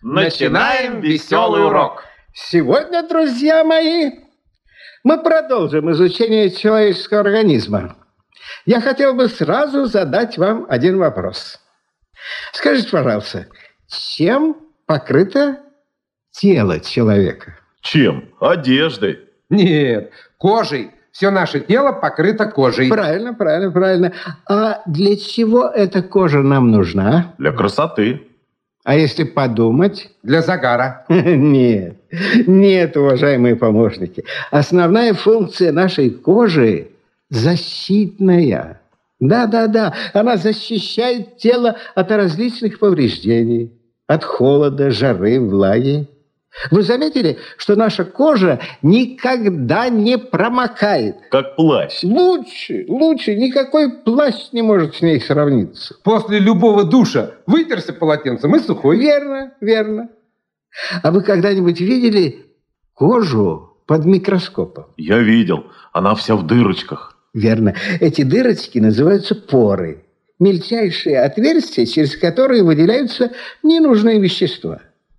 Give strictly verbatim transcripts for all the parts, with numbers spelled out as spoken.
Начинаем веселый урок. Сегодня, друзья мои, мы продолжим изучение человеческого организма. Я хотел бы сразу задать вам один вопрос. Скажите, пожалуйста, чем покрыто тело человека? Чем? Одеждой. Нет, кожей. Все наше тело покрыто кожей. Правильно, правильно, правильно. А для чего эта кожа нам нужна? Для красоты. А если подумать? Для загара. Нет, нет, уважаемые помощники. Основная функция нашей кожи – защитная. Да-да-да, она защищает тело от различных повреждений, от холода, жары, влаги. Вы заметили, что наша кожа никогда не промокает? Как плащ. Лучше, лучше. Никакой плащ не может с ней сравниться. После любого душа вытерся полотенцем и сухой. Верно, верно. А вы когда-нибудь видели кожу под микроскопом? Я видел. Она вся в дырочках. Верно. Эти дырочки называются поры. Мельчайшие отверстия, через которые выделяются ненужные вещества.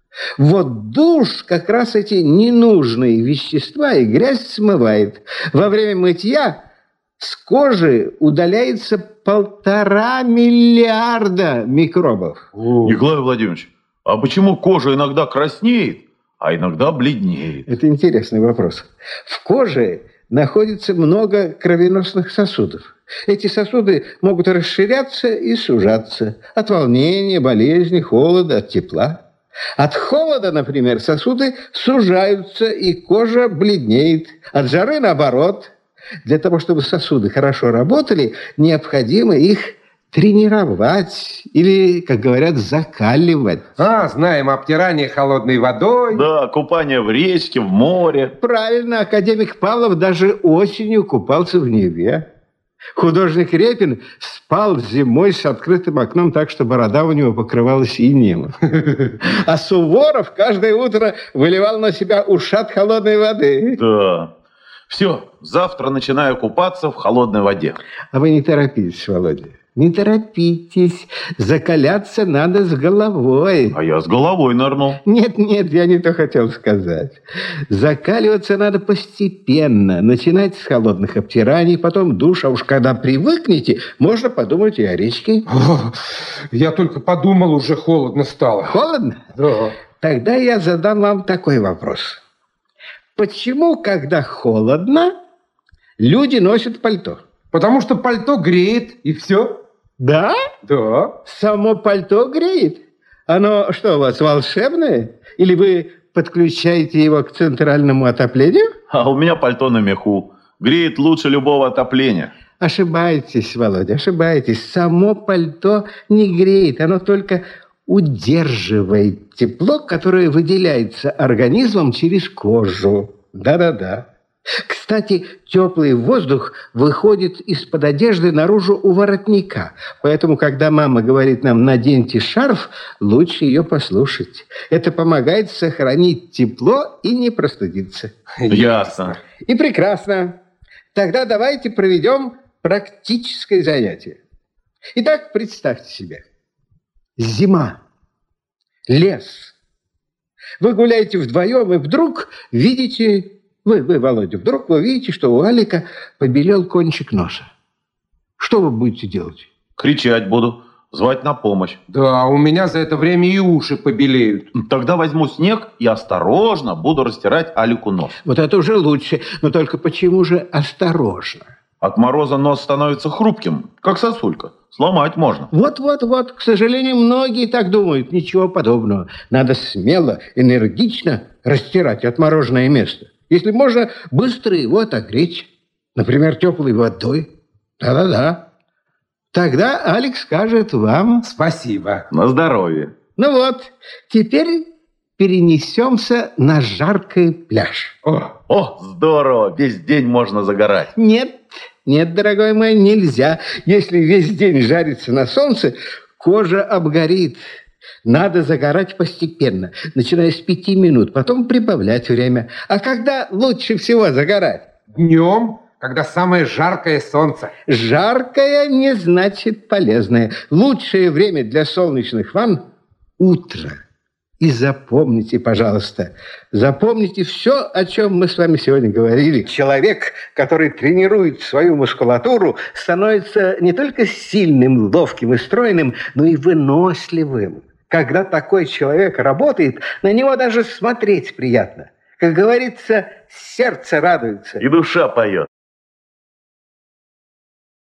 Вот душ как раз эти ненужные вещества и грязь смывает. Во время мытья с кожи удаляется полтора миллиарда микробов. О. Николай Владимирович, а почему кожа иногда краснеет, а иногда бледнеет? Это интересный вопрос. В коже находится много кровеносных сосудов. Эти сосуды могут расширяться и сужаться от волнения, болезни, холода, от тепла. От холода, например, сосуды сужаются, и кожа бледнеет. От жары, наоборот. Для того, чтобы сосуды хорошо работали, необходимо их тренировать или, как говорят, закаливать. А, знаем, обтирание холодной водой. Да, купание в речке, в море. Правильно, академик Павлов даже осенью купался в Неве. Художник Репин спал зимой с открытым окном так, что борода у него покрывалась инеем. А Суворов каждое утро выливал на себя ушат холодной воды. Да. Все, завтра начинаю купаться в холодной воде. А вы не торопитесь, Володя. Не торопитесь. Закаляться надо с головой. А я с головой нырнул. Нет, нет, я не то хотел сказать. Закаливаться надо постепенно. Начинать с холодных обтираний, потом душ. А уж когда привыкнете, можно подумать и о речке. О, я только подумал, уже холодно стало. Холодно? Да. Тогда я задам вам такой вопрос. Почему, когда холодно, люди носят пальто? Потому что пальто греет, и все. Да? Да. Само пальто греет? Оно что у вас, волшебное? Или вы подключаете его к центральному отоплению? А у меня пальто на меху. Греет лучше любого отопления. Ошибаетесь, Володя, ошибаетесь. Само пальто не греет, оно только удерживает тепло, которое выделяется организмом через кожу. Да-да-да. Кстати, теплый воздух выходит из-под одежды наружу у воротника. Поэтому, когда мама говорит нам «наденьте шарф», лучше ее послушать. Это помогает сохранить тепло и не простудиться. Ясно. И прекрасно. Тогда давайте проведем практическое занятие. Итак, представьте себе. Зима. Лес. Вы гуляете вдвоем и вдруг видите... Вы, вы, Володя, вдруг вы видите, что у Алика побелел кончик носа. Что вы будете делать? Кричать буду, звать на помощь. Да, у меня за это время и уши побелеют. Тогда возьму снег и осторожно буду растирать Алику нос. Вот это уже лучше. Но только почему же осторожно? От мороза нос становится хрупким, как сосулька. Сломать можно. Вот-вот-вот. К сожалению, многие так думают. Ничего подобного. Надо смело, энергично растирать отмороженное место. Если можно, быстро его отогреть. Например, теплой водой. Да-да-да. Тогда Алекс скажет вам... Спасибо. На здоровье. Ну вот, теперь перенесемся на жаркий пляж. О, о, здорово. Весь день можно загорать. Нет, нет, дорогой мой, нельзя. Если весь день жариться на солнце, кожа обгорит. Надо загорать постепенно, начиная с пяти минут, потом прибавлять время. А когда лучше всего загорать? Днем, когда самое жаркое солнце. Жаркое не значит полезное. Лучшее время для солнечных ванн – утро. И запомните, пожалуйста, запомните все, о чем мы с вами сегодня говорили. Человек, который тренирует свою мускулатуру, становится не только сильным, ловким и стройным, но и выносливым. Когда такой человек работает, на него даже смотреть приятно. Как говорится, сердце радуется. И душа поет.